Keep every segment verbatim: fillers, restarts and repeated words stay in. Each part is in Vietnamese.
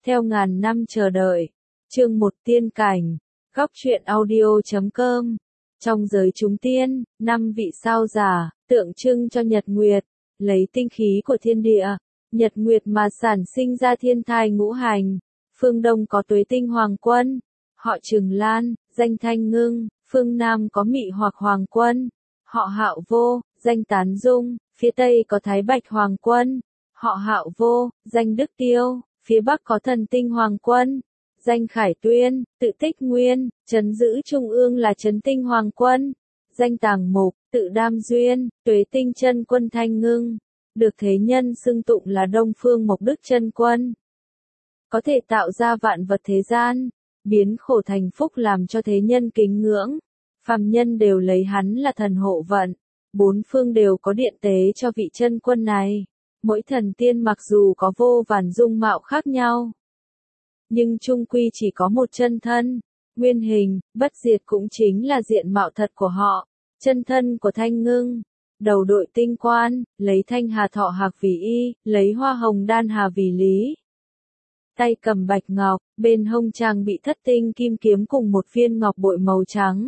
Theo ngàn năm chờ đợi. Chương một tiên cảnh. Góc truyện audio chấm com. Trong giới chúng tiên, năm vị sao giả, tượng trưng cho nhật nguyệt, lấy tinh khí của thiên địa, nhật nguyệt mà sản sinh ra thiên thai ngũ hành. Phương Đông có Tuế Tinh Hoàng Quân, họ Trừng Lan, danh Thanh Ngưng, phương Nam có Mị Hoặc Hoàng Quân, họ Hạo Vô, danh Tán Dung, phía Tây có Thái Bạch Hoàng Quân, họ Hạo Vô, danh Đức Tiêu, phía Bắc có Thần Tinh Hoàng Quân, danh Khải Tuyên, tự Tích Nguyên, trấn giữ trung ương là Trấn Tinh Hoàng Quân, danh Tàng Mục, tự Đam Duyên, Tuế Tinh Chân Quân Thanh Ngưng, được thế nhân xưng tụng là Đông Phương Mộc Đức Chân Quân. Có thể tạo ra vạn vật thế gian, biến khổ thành phúc làm cho thế nhân kính ngưỡng. Phàm nhân đều lấy hắn là thần hộ vận, bốn phương đều có điện tế cho vị chân quân này. Mỗi thần tiên mặc dù có vô vàn dung mạo khác nhau, nhưng chung quy chỉ có một chân thân, nguyên hình, bất diệt cũng chính là diện mạo thật của họ. Chân thân của Thanh Ngưng, đầu đội tinh quan, lấy thanh hà thọ hạc vì y, lấy hoa hồng đan hà vì lý. Tay cầm bạch ngọc, bên hông trang bị thất tinh kim kiếm cùng một viên ngọc bội màu trắng.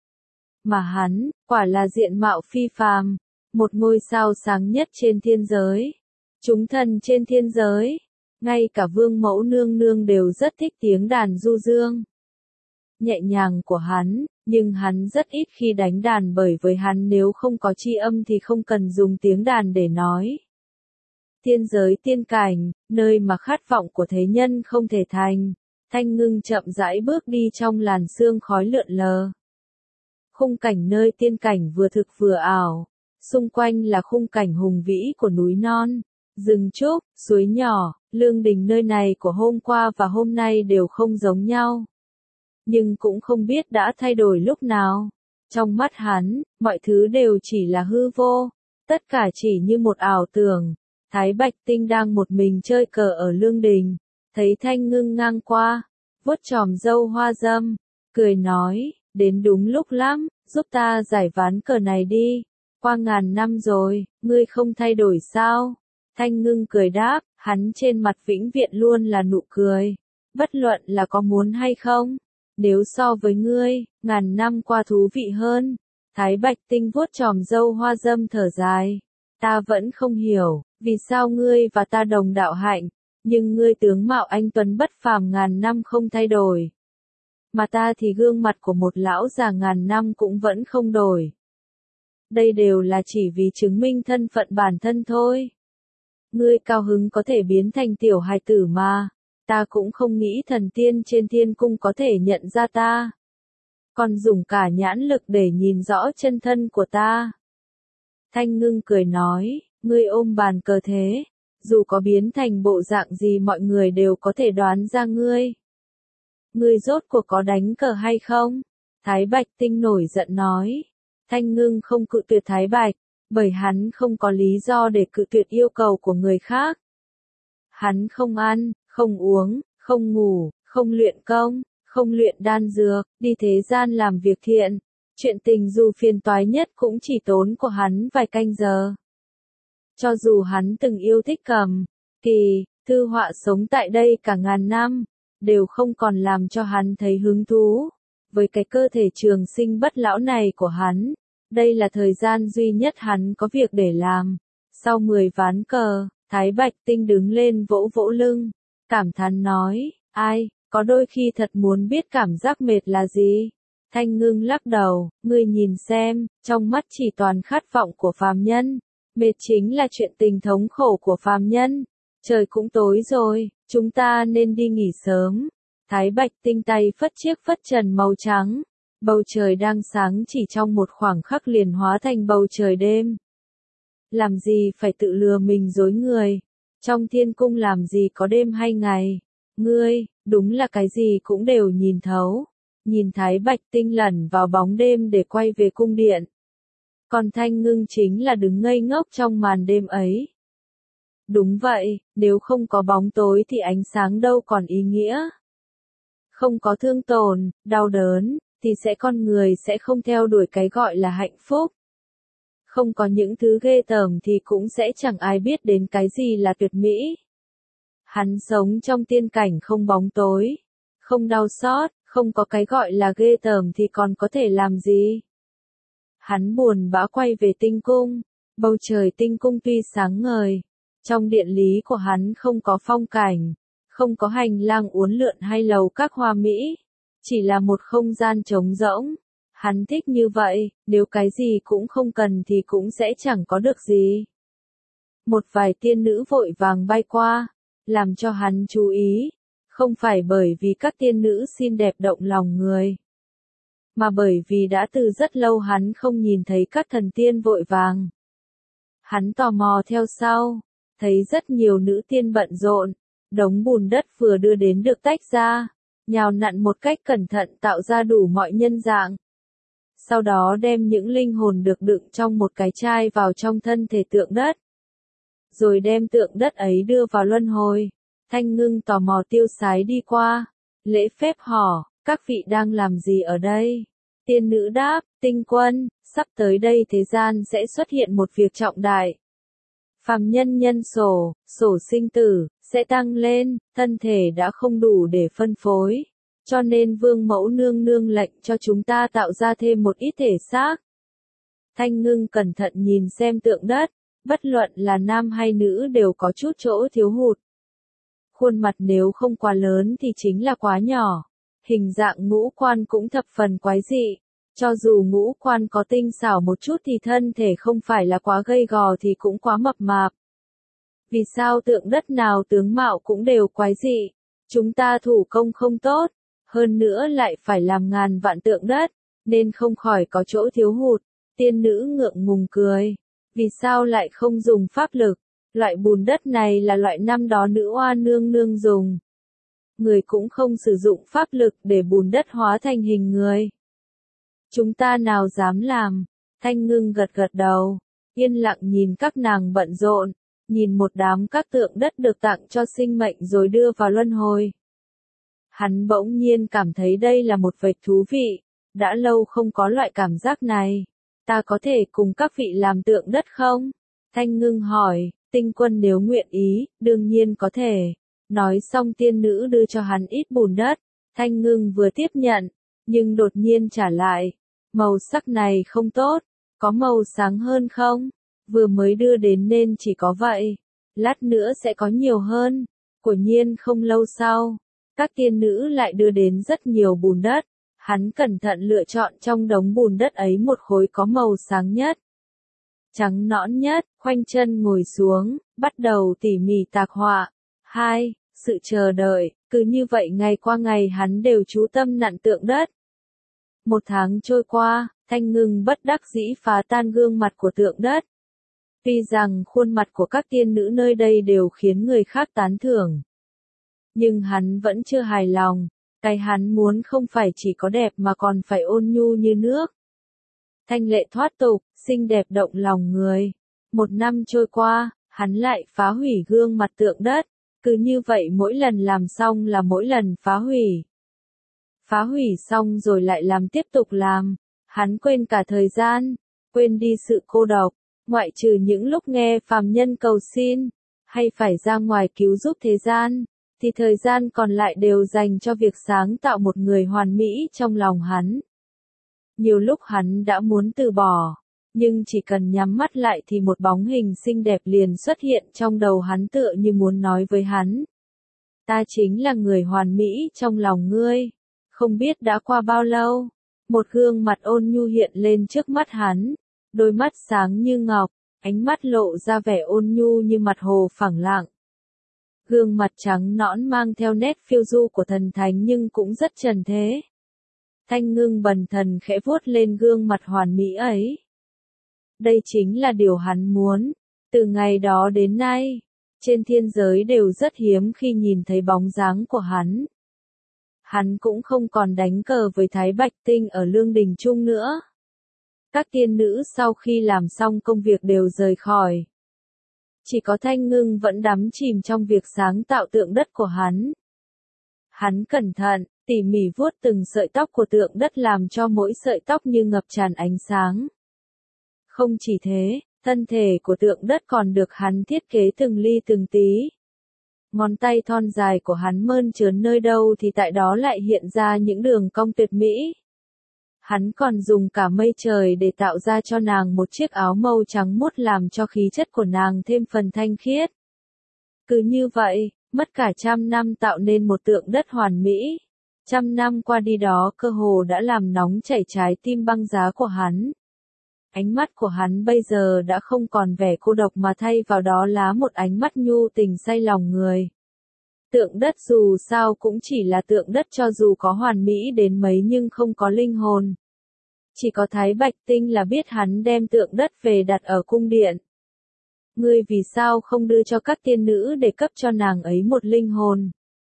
Mà hắn, quả là diện mạo phi phàm, một ngôi sao sáng nhất trên thiên giới. Chúng thần trên thiên giới, ngay cả vương mẫu nương nương đều rất thích tiếng đàn du dương nhẹ nhàng của hắn, nhưng hắn rất ít khi đánh đàn bởi với hắn nếu không có chi âm thì không cần dùng tiếng đàn để nói. Thiên giới tiên cảnh, nơi mà khát vọng của thế nhân không thể thành. Thanh Ngưng chậm rãi bước đi trong làn sương khói lượn lờ. Khung cảnh nơi tiên cảnh vừa thực vừa ảo, xung quanh là khung cảnh hùng vĩ của núi non, rừng trúc, suối nhỏ. Lương đình nơi này của hôm qua và hôm nay đều không giống nhau, nhưng cũng không biết đã thay đổi lúc nào. Trong mắt hắn, mọi thứ đều chỉ là hư vô, tất cả chỉ như một ảo tưởng. Thái Bạch Tinh đang một mình chơi cờ ở lương đình, thấy Thanh Ngưng ngang qua, vuốt chòm râu hoa dâm, cười nói, đến đúng lúc lắm, giúp ta giải ván cờ này đi, qua ngàn năm rồi, ngươi không thay đổi sao? Thanh Ngưng cười đáp, hắn trên mặt vĩnh viễn luôn là nụ cười, bất luận là có muốn hay không, nếu so với ngươi, ngàn năm qua thú vị hơn. Thái Bạch Tinh vuốt chòm râu hoa dâm thở dài, ta vẫn không hiểu, vì sao ngươi và ta đồng đạo hạnh, nhưng ngươi tướng mạo anh tuấn bất phàm ngàn năm không thay đổi, mà ta thì gương mặt của một lão già ngàn năm cũng vẫn không đổi. Đây đều là chỉ vì chứng minh thân phận bản thân thôi. Ngươi cao hứng có thể biến thành tiểu hài tử mà, ta cũng không nghĩ thần tiên trên thiên cung có thể nhận ra ta, còn dùng cả nhãn lực để nhìn rõ chân thân của ta. Thanh Ngưng cười nói, ngươi ôm bàn cờ thế, dù có biến thành bộ dạng gì mọi người đều có thể đoán ra ngươi. Ngươi rốt cuộc có đánh cờ hay không? Thái Bạch Tinh nổi giận nói. Thanh Ngưng không cự tuyệt Thái Bạch, bởi hắn không có lý do để cự tuyệt yêu cầu của người khác. Hắn không ăn, không uống, không ngủ, không luyện công, không luyện đan dược, đi thế gian làm việc thiện. Chuyện tình dù phiền toái nhất cũng chỉ tốn của hắn vài canh giờ. Cho dù hắn từng yêu thích cầm kỳ, thư họa sống tại đây cả ngàn năm, đều không còn làm cho hắn thấy hứng thú. Với cái cơ thể trường sinh bất lão này của hắn, đây là thời gian duy nhất hắn có việc để làm. Sau mười ván cờ, Thái Bạch Tinh đứng lên vỗ vỗ lưng, cảm thán nói, ai, có đôi khi thật muốn biết cảm giác mệt là gì. Thanh Ngưng lắc đầu, ngươi nhìn xem, trong mắt chỉ toàn khát vọng của phàm nhân, mệt chính là chuyện tình thống khổ của phàm nhân. Trời cũng tối rồi, chúng ta nên đi nghỉ sớm. Thái Bạch Tinh tay phất chiếc phất trần màu trắng, bầu trời đang sáng chỉ trong một khoảng khắc liền hóa thành bầu trời đêm. Làm gì phải tự lừa mình dối người, trong thiên cung làm gì có đêm hay ngày, ngươi, đúng là cái gì cũng đều nhìn thấu. Nhìn Thái Bạch Tinh lẩn vào bóng đêm để quay về cung điện. Còn Thanh Ngưng chính là đứng ngây ngốc trong màn đêm ấy. Đúng vậy, nếu không có bóng tối thì ánh sáng đâu còn ý nghĩa. Không có thương tổn, đau đớn, thì sẽ con người sẽ không theo đuổi cái gọi là hạnh phúc. Không có những thứ ghê tởm thì cũng sẽ chẳng ai biết đến cái gì là tuyệt mỹ. Hắn sống trong tiên cảnh không bóng tối, không đau xót, không có cái gọi là ghê tởm thì còn có thể làm gì. Hắn buồn bã quay về tinh cung, bầu trời tinh cung tuy sáng ngời, trong điện lý của hắn không có phong cảnh, không có hành lang uốn lượn hay lầu các hoa mỹ, chỉ là một không gian trống rỗng. Hắn thích như vậy, nếu cái gì cũng không cần thì cũng sẽ chẳng có được gì. Một vài tiên nữ vội vàng bay qua, làm cho hắn chú ý, không phải bởi vì các tiên nữ xinh đẹp động lòng người, mà bởi vì đã từ rất lâu hắn không nhìn thấy các thần tiên vội vàng. Hắn tò mò theo sau, thấy rất nhiều nữ tiên bận rộn, đống bùn đất vừa đưa đến được tách ra, nhào nặn một cách cẩn thận tạo ra đủ mọi nhân dạng. Sau đó đem những linh hồn được đựng trong một cái chai vào trong thân thể tượng đất. Rồi đem tượng đất ấy đưa vào luân hồi. Thanh Ngưng tò mò tiêu sái đi qua, lễ phép hỏi, các vị đang làm gì ở đây? Tiên nữ đáp, Tinh Quân, sắp tới đây thế gian sẽ xuất hiện một việc trọng đại. Phàm nhân nhân sổ, sổ sinh tử, sẽ tăng lên, thân thể đã không đủ để phân phối. Cho nên Vương Mẫu Nương Nương lệnh cho chúng ta tạo ra thêm một ít thể xác. Thanh Ngưng cẩn thận nhìn xem tượng đất, bất luận là nam hay nữ đều có chút chỗ thiếu hụt. Khuôn mặt nếu không quá lớn thì chính là quá nhỏ. Hình dạng ngũ quan cũng thập phần quái dị. Cho dù ngũ quan có tinh xảo một chút thì thân thể không phải là quá gầy gò thì cũng quá mập mạp. Vì sao tượng đất nào tướng mạo cũng đều quái dị? Chúng ta thủ công không tốt, hơn nữa lại phải làm ngàn vạn tượng đất, nên không khỏi có chỗ thiếu hụt. Tiên nữ ngượng ngùng cười. Vì sao lại không dùng pháp lực? Loại bùn đất này là loại năm đó nữ oa nương nương dùng. Người cũng không sử dụng pháp lực để bùn đất hóa thành hình người. Chúng ta nào dám làm? Thanh Ngưng gật gật đầu, yên lặng nhìn các nàng bận rộn, nhìn một đám các tượng đất được tặng cho sinh mệnh rồi đưa vào luân hồi. Hắn bỗng nhiên cảm thấy đây là một việc thú vị, đã lâu không có loại cảm giác này. Ta có thể cùng các vị làm tượng đất không? Thanh Ngưng hỏi, Tinh Quân nếu nguyện ý, đương nhiên có thể. Nói xong tiên nữ đưa cho hắn ít bùn đất, Thanh Ngưng vừa tiếp nhận, nhưng đột nhiên trả lại. Màu sắc này không tốt, có màu sáng hơn không? Vừa mới đưa đến nên chỉ có vậy, lát nữa sẽ có nhiều hơn. Quả nhiên không lâu sau, các tiên nữ lại đưa đến rất nhiều bùn đất. Hắn cẩn thận lựa chọn trong đống bùn đất ấy một khối có màu sáng nhất, trắng nõn nhất, khoanh chân ngồi xuống, bắt đầu tỉ mỉ tạc họa. Hai, sự chờ đợi, cứ như vậy ngày qua ngày hắn đều chú tâm nặn tượng đất. Một tháng trôi qua, Thanh Ngưng bất đắc dĩ phá tan gương mặt của tượng đất. Tuy rằng khuôn mặt của các tiên nữ nơi đây đều khiến người khác tán thưởng, nhưng hắn vẫn chưa hài lòng. Cái hắn muốn không phải chỉ có đẹp mà còn phải ôn nhu như nước. Thanh lệ thoát tục, xinh đẹp động lòng người. Một năm trôi qua, hắn lại phá hủy gương mặt tượng đất. Cứ như vậy mỗi lần làm xong là mỗi lần phá hủy. Phá hủy xong rồi lại làm tiếp tục làm. Hắn quên cả thời gian, quên đi sự cô độc. Ngoại trừ những lúc nghe phàm nhân cầu xin, hay phải ra ngoài cứu giúp thế gian, thì thời gian còn lại đều dành cho việc sáng tạo một người hoàn mỹ trong lòng hắn. Nhiều lúc hắn đã muốn từ bỏ, nhưng chỉ cần nhắm mắt lại thì một bóng hình xinh đẹp liền xuất hiện trong đầu hắn tựa như muốn nói với hắn. Ta chính là người hoàn mỹ trong lòng ngươi. Không biết đã qua bao lâu, một gương mặt ôn nhu hiện lên trước mắt hắn, đôi mắt sáng như ngọc, ánh mắt lộ ra vẻ ôn nhu như mặt hồ phẳng lặng. Gương mặt trắng nõn mang theo nét phiêu du của thần thánh nhưng cũng rất trần thế. Thanh Ngưng bần thần khẽ vuốt lên gương mặt hoàn mỹ ấy. Đây chính là điều hắn muốn. Từ ngày đó đến nay, trên thiên giới đều rất hiếm khi nhìn thấy bóng dáng của hắn. Hắn cũng không còn đánh cờ với Thái Bạch Tinh ở Lương Đình Trung nữa. Các tiên nữ sau khi làm xong công việc đều rời khỏi. Chỉ có Thanh Ngưng vẫn đắm chìm trong việc sáng tạo tượng đất của hắn. Hắn cẩn thận, tỉ mỉ vuốt từng sợi tóc của tượng đất làm cho mỗi sợi tóc như ngập tràn ánh sáng. Không chỉ thế, thân thể của tượng đất còn được hắn thiết kế từng ly từng tí. Ngón tay thon dài của hắn mơn trớn nơi đâu thì tại đó lại hiện ra những đường cong tuyệt mỹ. Hắn còn dùng cả mây trời để tạo ra cho nàng một chiếc áo màu trắng muốt làm cho khí chất của nàng thêm phần thanh khiết. Cứ như vậy, mất cả trăm năm tạo nên một tượng đất hoàn mỹ. Trăm năm qua đi đó cơ hồ đã làm nóng chảy trái tim băng giá của hắn. Ánh mắt của hắn bây giờ đã không còn vẻ cô độc mà thay vào đó là một ánh mắt nhu tình say lòng người. Tượng đất dù sao cũng chỉ là tượng đất, cho dù có hoàn mỹ đến mấy nhưng không có linh hồn. Chỉ có Thái Bạch Tinh là biết hắn đem tượng đất về đặt ở cung điện. Ngươi vì sao không đưa cho các tiên nữ để cấp cho nàng ấy một linh hồn?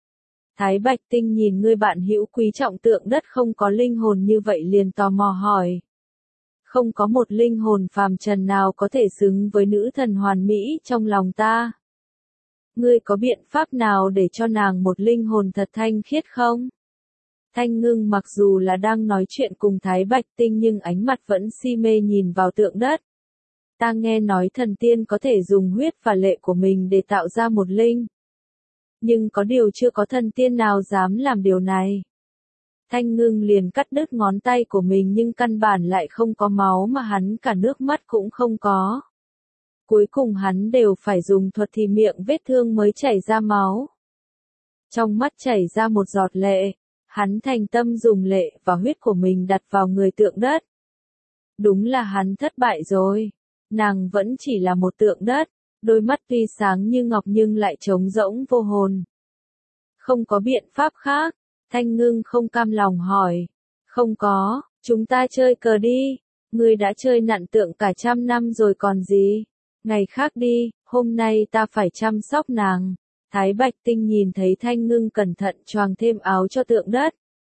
Thái Bạch Tinh nhìn người bạn hữu quý trọng tượng đất không có linh hồn như vậy liền tò mò hỏi. Không có một linh hồn phàm trần nào có thể xứng với nữ thần hoàn mỹ trong lòng ta. Ngươi có biện pháp nào để cho nàng một linh hồn thật thanh khiết không? Thanh Ngưng mặc dù là đang nói chuyện cùng Thái Bạch Tinh nhưng ánh mặt vẫn si mê nhìn vào tượng đất. Ta nghe nói thần tiên có thể dùng huyết và lệ của mình để tạo ra một linh. Nhưng có điều chưa có thần tiên nào dám làm điều này. Thanh Ngưng liền cắt đứt ngón tay của mình nhưng căn bản lại không có máu mà hắn cả nước mắt cũng không có. Cuối cùng hắn đều phải dùng thuật thì miệng vết thương mới chảy ra máu. Trong mắt chảy ra một giọt lệ, hắn thành tâm dùng lệ và huyết của mình đặt vào người tượng đất. Đúng là hắn thất bại rồi. Nàng vẫn chỉ là một tượng đất, đôi mắt tuy sáng như ngọc nhưng lại trống rỗng vô hồn. Không có biện pháp khác, Thanh Ngưng không cam lòng hỏi. Không có, chúng ta chơi cờ đi, ngươi đã chơi nặn tượng cả trăm năm rồi còn gì. Ngày khác đi, hôm nay ta phải chăm sóc nàng. Thái Bạch Tinh nhìn thấy Thanh Ngưng cẩn thận choàng thêm áo cho tượng đất.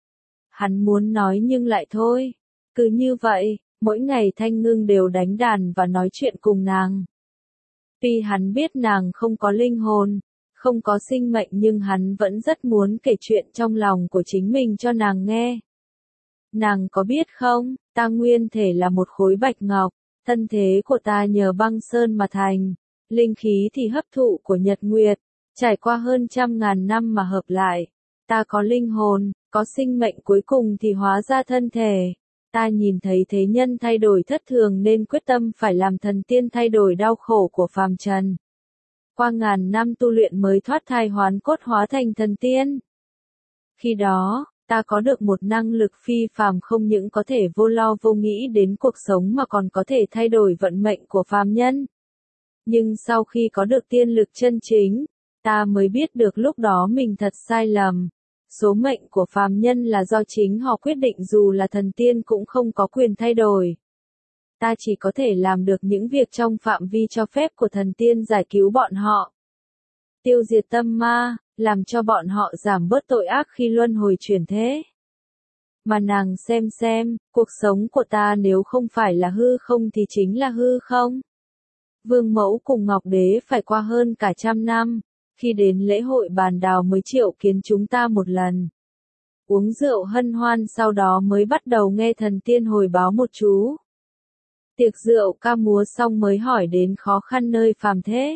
Hắn muốn nói nhưng lại thôi. Cứ như vậy, mỗi ngày Thanh Ngưng đều đánh đàn và nói chuyện cùng nàng. Tuy hắn biết nàng không có linh hồn, không có sinh mệnh nhưng hắn vẫn rất muốn kể chuyện trong lòng của chính mình cho nàng nghe. Nàng có biết không, ta nguyên thể là một khối bạch ngọc, thân thế của ta nhờ băng sơn mà thành, linh khí thì hấp thụ của nhật nguyệt, trải qua hơn trăm ngàn năm mà hợp lại. Ta có linh hồn, có sinh mệnh, cuối cùng thì hóa ra thân thể. Ta nhìn thấy thế nhân thay đổi thất thường nên quyết tâm phải làm thần tiên thay đổi đau khổ của phàm trần. Qua ngàn năm tu luyện mới thoát thai hoán cốt hóa thành thần tiên. Khi đó, ta có được một năng lực phi phàm, không những có thể vô lo vô nghĩ đến cuộc sống mà còn có thể thay đổi vận mệnh của phàm nhân. Nhưng sau khi có được tiên lực chân chính, ta mới biết được lúc đó mình thật sai lầm. Số mệnh của phàm nhân là do chính họ quyết định, dù là thần tiên cũng không có quyền thay đổi. Ta chỉ có thể làm được những việc trong phạm vi cho phép của thần tiên, giải cứu bọn họ, tiêu diệt tâm ma, làm cho bọn họ giảm bớt tội ác khi luân hồi chuyển thế. Mà nàng xem xem, cuộc sống của ta nếu không phải là hư không thì chính là hư không. Vương mẫu cùng Ngọc Đế phải qua hơn cả trăm năm, khi đến lễ hội bàn đào mới triệu kiến chúng ta một lần. Uống rượu hân hoan, sau đó mới bắt đầu nghe thần tiên hồi báo một chú. Tiệc rượu ca múa xong mới hỏi đến khó khăn nơi phàm thế.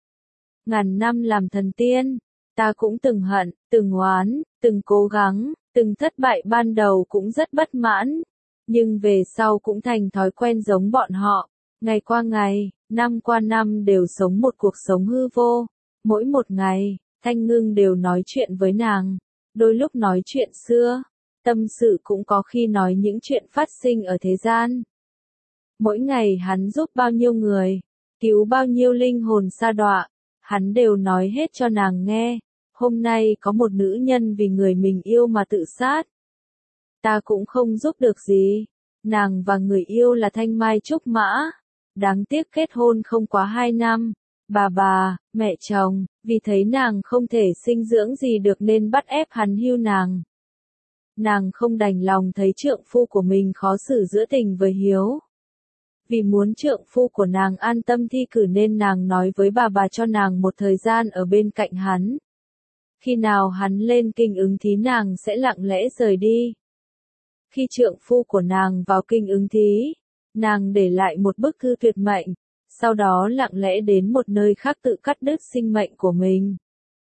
Ngàn năm làm thần tiên, ta cũng từng hận, từng oán, từng cố gắng, từng thất bại, ban đầu cũng rất bất mãn. Nhưng về sau cũng thành thói quen giống bọn họ, ngày qua ngày, năm qua năm đều sống một cuộc sống hư vô. Mỗi một ngày, Thanh Ngưng đều nói chuyện với nàng, đôi lúc nói chuyện xưa, tâm sự, cũng có khi nói những chuyện phát sinh ở thế gian. Mỗi ngày hắn giúp bao nhiêu người, cứu bao nhiêu linh hồn sa đọa, hắn đều nói hết cho nàng nghe. Hôm nay có một nữ nhân vì người mình yêu mà tự sát. Ta cũng không giúp được gì. Nàng và người yêu là thanh mai trúc mã. Đáng tiếc kết hôn không quá hai năm. Bà bà, mẹ chồng, vì thấy nàng không thể sinh dưỡng gì được nên bắt ép hắn hưu nàng. Nàng không đành lòng thấy trượng phu của mình khó xử giữa tình với hiếu. Vì muốn trượng phu của nàng an tâm thi cử nên nàng nói với bà bà cho nàng một thời gian ở bên cạnh hắn. Khi nào hắn lên kinh ứng thí nàng sẽ lặng lẽ rời đi. Khi trượng phu của nàng vào kinh ứng thí, nàng để lại một bức thư tuyệt mệnh, sau đó lặng lẽ đến một nơi khác tự cắt đứt sinh mệnh của mình.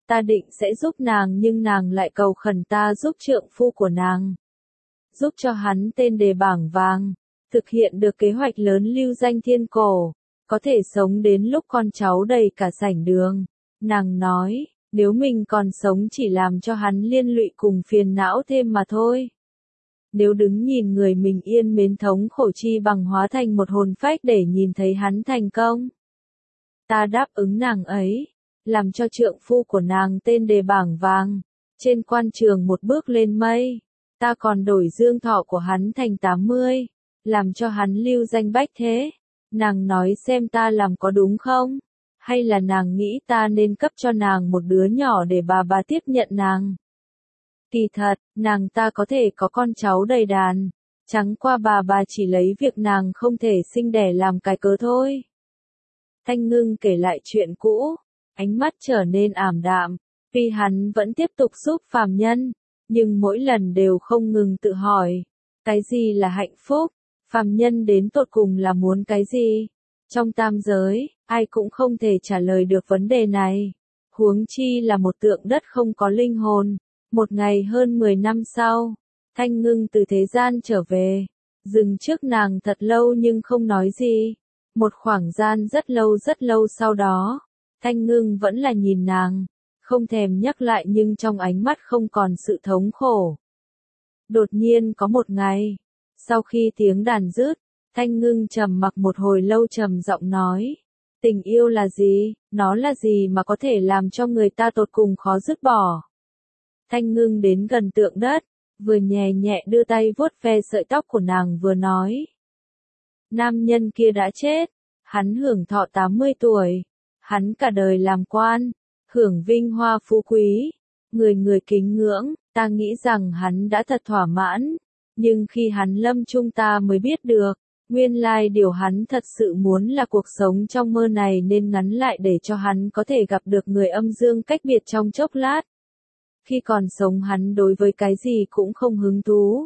Ta định sẽ giúp nàng nhưng nàng lại cầu khẩn ta giúp trượng phu của nàng. Giúp cho hắn tên đề bảng vàng, thực hiện được kế hoạch lớn lưu danh thiên cổ, có thể sống đến lúc con cháu đầy cả sảnh đường. Nàng nói, nếu mình còn sống chỉ làm cho hắn liên lụy cùng phiền não thêm mà thôi. Nếu đứng nhìn người mình yên mến thống khổ chi bằng hóa thành một hồn phách để nhìn thấy hắn thành công. Ta đáp ứng nàng ấy, làm cho trượng phu của nàng tên đề bảng vàng, trên quan trường một bước lên mây. Ta còn đổi dương thọ của hắn thành tám mươi, làm cho hắn lưu danh bách thế. Nàng nói xem ta làm có đúng không? Hay là nàng nghĩ ta nên cấp cho nàng một đứa nhỏ để bà bà tiếp nhận nàng? Kỳ thật, nàng ta có thể có con cháu đầy đàn, chẳng qua bà bà chỉ lấy việc nàng không thể sinh đẻ làm cái cớ thôi. Thanh Ngưng kể lại chuyện cũ, ánh mắt trở nên ảm đạm, vì hắn vẫn tiếp tục giúp phàm nhân, nhưng mỗi lần đều không ngừng tự hỏi, cái gì là hạnh phúc, phàm nhân đến tột cùng là muốn cái gì? Trong tam giới, ai cũng không thể trả lời được vấn đề này, huống chi là một tượng đất không có linh hồn. Một ngày hơn mười năm sau, Thanh Ngưng từ thế gian trở về, dừng trước nàng thật lâu nhưng không nói gì. Một khoảng gian rất lâu rất lâu sau đó, Thanh Ngưng vẫn là nhìn nàng, không thèm nhắc lại nhưng trong ánh mắt không còn sự thống khổ. Đột nhiên có một ngày, sau khi tiếng đàn dứt, Thanh Ngưng trầm mặc một hồi lâu trầm giọng nói, tình yêu là gì, nó là gì mà có thể làm cho người ta tột cùng khó dứt bỏ. Thanh Ngưng đến gần tượng đất, vừa nhẹ nhẹ đưa tay vuốt ve sợi tóc của nàng vừa nói. Nam nhân kia đã chết, hắn hưởng thọ tám mươi tuổi, hắn cả đời làm quan, hưởng vinh hoa phú quý, người người kính ngưỡng, ta nghĩ rằng hắn đã thật thỏa mãn, nhưng khi hắn lâm chung ta mới biết được, nguyên lai điều hắn thật sự muốn là cuộc sống trong mơ này nên ngắn lại để cho hắn có thể gặp được người âm dương cách biệt trong chốc lát. Khi còn sống hắn đối với cái gì cũng không hứng thú.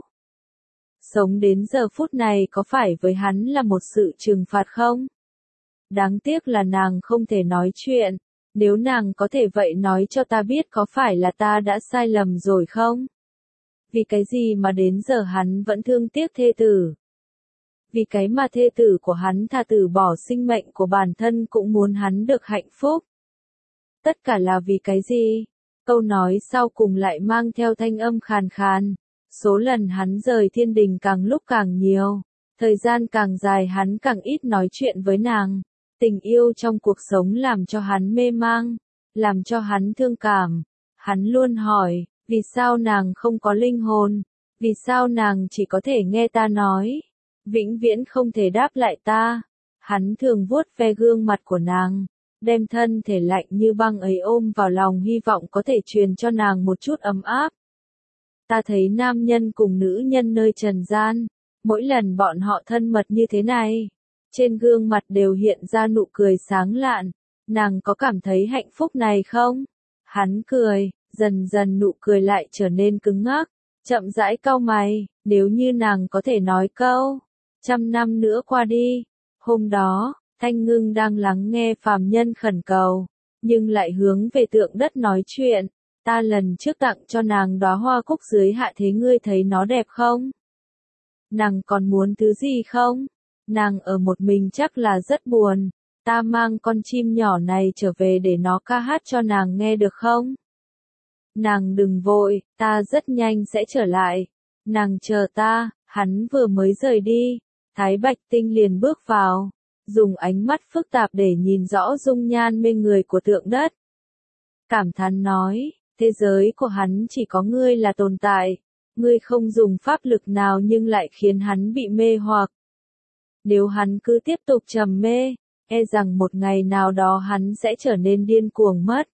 Sống đến giờ phút này có phải với hắn là một sự trừng phạt không? Đáng tiếc là nàng không thể nói chuyện, nếu nàng có thể vậy nói cho ta biết có phải là ta đã sai lầm rồi không? Vì cái gì mà đến giờ hắn vẫn thương tiếc thê tử? Vì cái mà thê tử của hắn thà từ bỏ sinh mệnh của bản thân cũng muốn hắn được hạnh phúc. Tất cả là vì cái gì? Câu nói sau cùng lại mang theo thanh âm khàn khàn. Số lần hắn rời thiên đình càng lúc càng nhiều. Thời gian càng dài hắn càng ít nói chuyện với nàng. Tình yêu trong cuộc sống làm cho hắn mê mang. Làm cho hắn thương cảm. Hắn luôn hỏi, vì sao nàng không có linh hồn? Vì sao nàng chỉ có thể nghe ta nói? Vĩnh viễn không thể đáp lại ta. Hắn thường vuốt ve gương mặt của nàng, đem thân thể lạnh như băng ấy ôm vào lòng hy vọng có thể truyền cho nàng một chút ấm áp. Ta thấy nam nhân cùng nữ nhân nơi trần gian, mỗi lần bọn họ thân mật như thế này, trên gương mặt đều hiện ra nụ cười sáng lạn. Nàng có cảm thấy hạnh phúc này không? Hắn cười, dần dần nụ cười lại trở nên cứng ngắc, chậm rãi cau mày, nếu như nàng có thể nói câu, trăm năm nữa qua đi. Hôm đó, Thanh Ngưng đang lắng nghe phàm nhân khẩn cầu, nhưng lại hướng về tượng đất nói chuyện. Ta lần trước tặng cho nàng đóa hoa cúc dưới hạ thế ngươi thấy nó đẹp không? Nàng còn muốn thứ gì không? Nàng ở một mình chắc là rất buồn. Ta mang con chim nhỏ này trở về để nó ca hát cho nàng nghe được không? Nàng đừng vội, ta rất nhanh sẽ trở lại. Nàng chờ ta. Hắn vừa mới rời đi, Thái Bạch Tinh liền bước vào, dùng ánh mắt phức tạp để nhìn rõ dung nhan mê người của tượng đất. Cảm thán nói, thế giới của hắn chỉ có ngươi là tồn tại, ngươi không dùng pháp lực nào nhưng lại khiến hắn bị mê hoặc. Nếu hắn cứ tiếp tục trầm mê, e rằng một ngày nào đó hắn sẽ trở nên điên cuồng mất.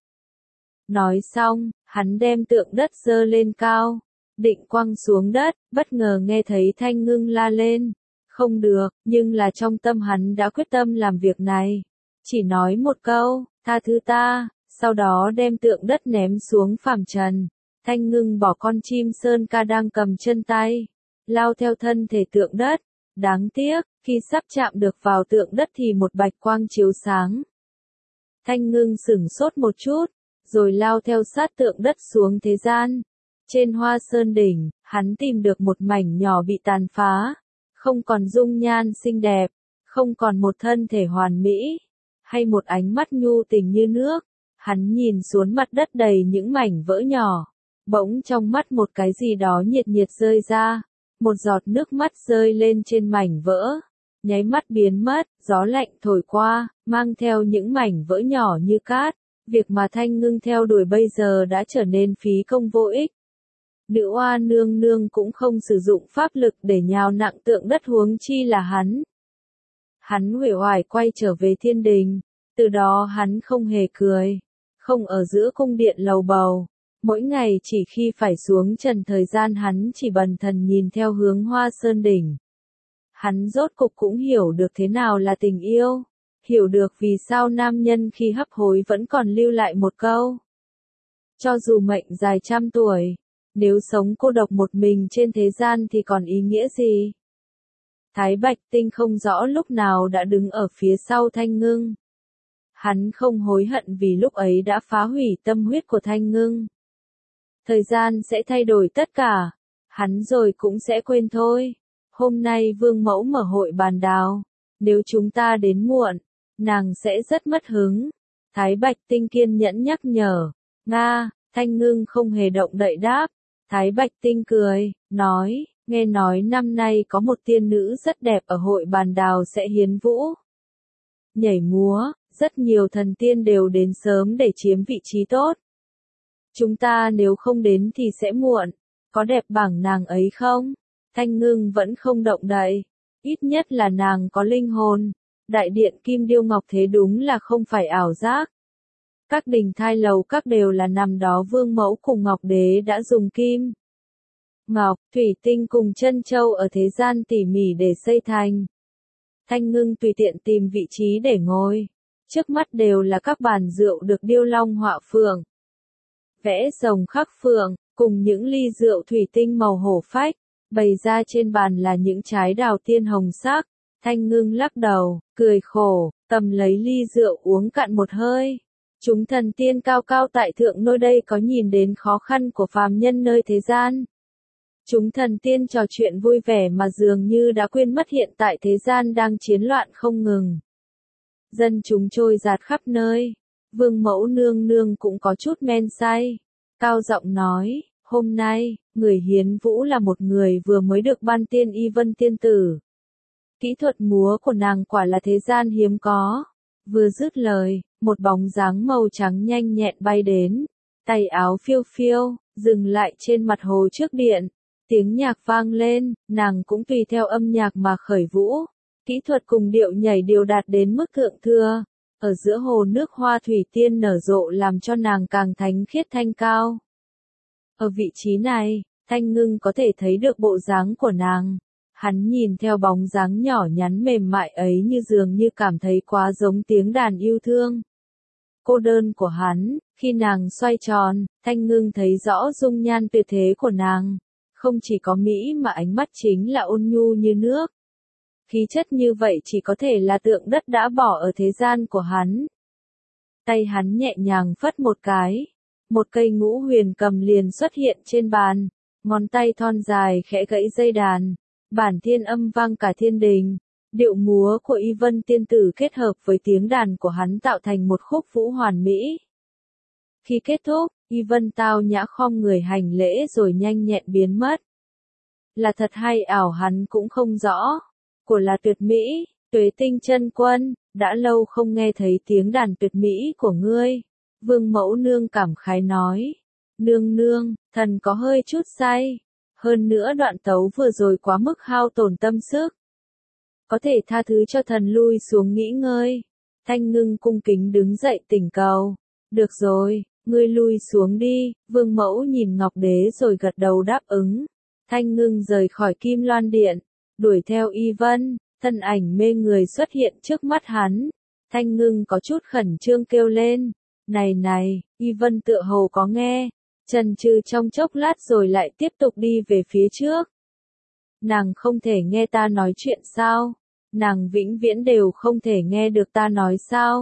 Nói xong, hắn đem tượng đất giơ lên cao, định quăng xuống đất, bất ngờ nghe thấy Thanh Ngưng la lên. Không được, nhưng là trong tâm hắn đã quyết tâm làm việc này. Chỉ nói một câu, tha thứ ta, sau đó đem tượng đất ném xuống phàm trần. Thanh Ngưng bỏ con chim sơn ca đang cầm chân tay, lao theo thân thể tượng đất. Đáng tiếc, khi sắp chạm được vào tượng đất thì một bạch quang chiếu sáng. Thanh Ngưng sửng sốt một chút, rồi lao theo sát tượng đất xuống thế gian. Trên Hoa Sơn đỉnh, hắn tìm được một mảnh nhỏ bị tàn phá, không còn dung nhan xinh đẹp, không còn một thân thể hoàn mỹ, hay một ánh mắt nhu tình như nước. Hắn nhìn xuống mặt đất đầy những mảnh vỡ nhỏ, bỗng trong mắt một cái gì đó nhiệt nhiệt rơi ra, một giọt nước mắt rơi lên trên mảnh vỡ, nháy mắt biến mất, gió lạnh thổi qua, mang theo những mảnh vỡ nhỏ như cát. Việc mà Thanh Ngưng theo đuổi bây giờ đã trở nên phí công vô ích. Nữ oa nương nương cũng không sử dụng pháp lực để nhào nặng tượng đất, huống chi là hắn. Hắn uể oải quay trở về thiên đình, từ đó hắn không hề cười, không ở giữa cung điện lầu bầu. Mỗi ngày chỉ khi phải xuống trần thời gian hắn chỉ bần thần nhìn theo hướng Hoa Sơn đỉnh. Hắn rốt cục cũng hiểu được thế nào là tình yêu, hiểu được vì sao nam nhân khi hấp hối vẫn còn lưu lại một câu. Cho dù mệnh dài trăm tuổi, nếu sống cô độc một mình trên thế gian thì còn ý nghĩa gì? Thái Bạch Tinh không rõ lúc nào đã đứng ở phía sau Thanh Ngưng. Hắn không hối hận vì lúc ấy đã phá hủy tâm huyết của Thanh Ngưng. Thời gian sẽ thay đổi tất cả, hắn rồi cũng sẽ quên thôi. Hôm nay Vương Mẫu mở hội bàn đào, nếu chúng ta đến muộn, nàng sẽ rất mất hứng. Thái Bạch Tinh kiên nhẫn nhắc nhở. Nga, Thanh Ngưng không hề động đậy đáp. Thái Bạch Tinh cười, nói, nghe nói năm nay có một tiên nữ rất đẹp ở hội bàn đào sẽ hiến vũ. Nhảy múa, rất nhiều thần tiên đều đến sớm để chiếm vị trí tốt. Chúng ta nếu không đến thì sẽ muộn, có đẹp bằng nàng ấy không? Thanh Ngưng vẫn không động đậy, ít nhất là nàng có linh hồn. Đại điện Kim Điêu Ngọc thế đúng là không phải ảo giác. Các đình thai lầu các đều là nằm đó Vương Mẫu cùng Ngọc Đế đã dùng kim, ngọc, thủy tinh cùng chân châu ở thế gian tỉ mỉ để xây thành. Thanh Ngưng tùy tiện tìm vị trí để ngồi, trước mắt đều là các bàn rượu được điêu long họa phượng, vẽ rồng khắc phượng, cùng những ly rượu thủy tinh màu hổ phách, bày ra trên bàn là những trái đào tiên hồng sắc. Thanh Ngưng lắc đầu, cười khổ, cầm lấy ly rượu uống cạn một hơi. Chúng thần tiên cao cao tại thượng nơi đây có nhìn đến khó khăn của phàm nhân nơi thế gian. Chúng thần tiên trò chuyện vui vẻ mà dường như đã quên mất hiện tại thế gian đang chiến loạn không ngừng. Dân chúng trôi dạt khắp nơi. Vương Mẫu nương nương cũng có chút men say. Cao giọng nói, hôm nay, người hiến vũ là một người vừa mới được ban tiên y vân tiên tử. Kỹ thuật múa của nàng quả là thế gian hiếm có. Vừa dứt lời, một bóng dáng màu trắng nhanh nhẹn bay đến, tay áo phiêu phiêu, dừng lại trên mặt hồ trước điện. Tiếng nhạc vang lên, nàng cũng tùy theo âm nhạc mà khởi vũ. Kỹ thuật cùng điệu nhảy đều đạt đến mức thượng thừa. Ở giữa hồ nước hoa thủy tiên nở rộ làm cho nàng càng thánh khiết thanh cao. Ở vị trí này, Thanh Ngưng có thể thấy được bộ dáng của nàng. Hắn nhìn theo bóng dáng nhỏ nhắn mềm mại ấy như dường như cảm thấy quá giống tiếng đàn yêu thương. Cô đơn của hắn, khi nàng xoay tròn, Thanh Ngưng thấy rõ dung nhan tuyệt thế của nàng. Không chỉ có mỹ mà ánh mắt chính là ôn nhu như nước. Khí chất như vậy chỉ có thể là tượng đất đã bỏ ở thế gian của hắn. Tay hắn nhẹ nhàng phất một cái. Một cây ngũ huyền cầm liền xuất hiện trên bàn. Ngón tay thon dài khẽ gãy dây đàn. Bản thiên âm vang cả thiên đình. Điệu múa của Y Vân tiên tử kết hợp với tiếng đàn của hắn tạo thành một khúc vũ hoàn mỹ. Khi kết thúc, Y Vân tao nhã khom người hành lễ rồi nhanh nhẹn biến mất. Là thật hay ảo hắn cũng không rõ. Của là tuyệt mỹ, Tuế Tinh chân quân, đã lâu không nghe thấy tiếng đàn tuyệt mỹ của ngươi. Vương Mẫu nương cảm khái nói. Nương nương, thần có hơi chút say. Hơn nữa đoạn tấu vừa rồi quá mức hao tổn tâm sức. Có thể tha thứ cho thần lui xuống nghỉ ngơi. Thanh Ngưng cung kính đứng dậy tỉnh cầu. Được rồi, ngươi lui xuống đi. Vương Mẫu nhìn Ngọc Đế rồi gật đầu đáp ứng. Thanh Ngưng rời khỏi Kim Loan Điện, đuổi theo Y Vân, thân ảnh mê người xuất hiện trước mắt hắn. Thanh Ngưng có chút khẩn trương kêu lên. Này này, Y Vân tựa hồ có nghe. Chần chừ trong chốc lát rồi lại tiếp tục đi về phía trước. Nàng không thể nghe ta nói chuyện sao? Nàng vĩnh viễn đều không thể nghe được ta nói sao?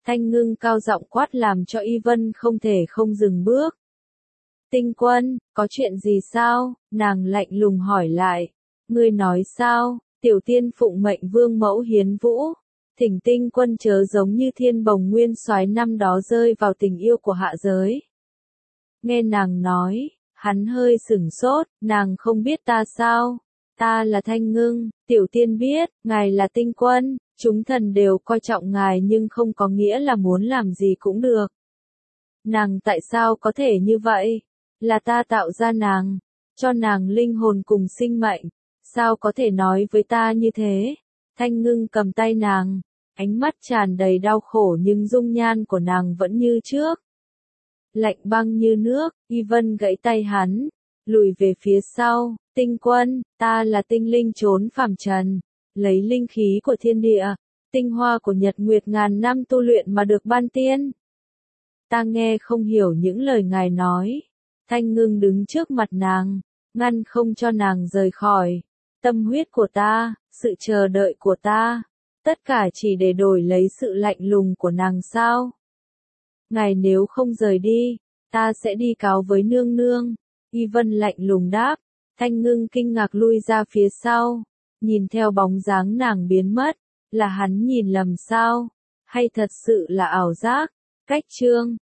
Thanh Ngưng cao giọng quát làm cho Y Vân không thể không dừng bước. Tinh Quân, có chuyện gì sao? Nàng lạnh lùng hỏi lại. Ngươi nói sao? Tiểu tiên phụng mệnh vương mẫu hiến vũ. Thỉnh Tinh Quân chớ giống như Thiên Bồng Nguyên Soái năm đó rơi vào tình yêu của hạ giới. Nghe nàng nói, hắn hơi sửng sốt, nàng không biết ta sao? Ta là Thanh Ngưng, tiểu tiên biết, ngài là Tinh Quân, chúng thần đều coi trọng ngài nhưng không có nghĩa là muốn làm gì cũng được. Nàng tại sao có thể như vậy? Là ta tạo ra nàng, cho nàng linh hồn cùng sinh mệnh, sao có thể nói với ta như thế? Thanh Ngưng cầm tay nàng, ánh mắt tràn đầy đau khổ nhưng dung nhan của nàng vẫn như trước. Lạnh băng như nước, Y Vân gãy tay hắn, lùi về phía sau. Tinh Quân, ta là tinh linh trốn phàm trần, lấy linh khí của thiên địa, tinh hoa của nhật nguyệt ngàn năm tu luyện mà được ban tiên. Ta nghe không hiểu những lời ngài nói. Thanh Ngưng đứng trước mặt nàng, ngăn không cho nàng rời khỏi. Tâm huyết của ta, sự chờ đợi của ta, tất cả chỉ để đổi lấy sự lạnh lùng của nàng sao? Ngài nếu không rời đi, ta sẽ đi cáo với nương nương. Y Vân lạnh lùng đáp. Thanh Ngưng kinh ngạc lui ra phía sau, nhìn theo bóng dáng nàng biến mất, là hắn nhìn lầm sao? Hay thật sự là ảo giác? Cách chương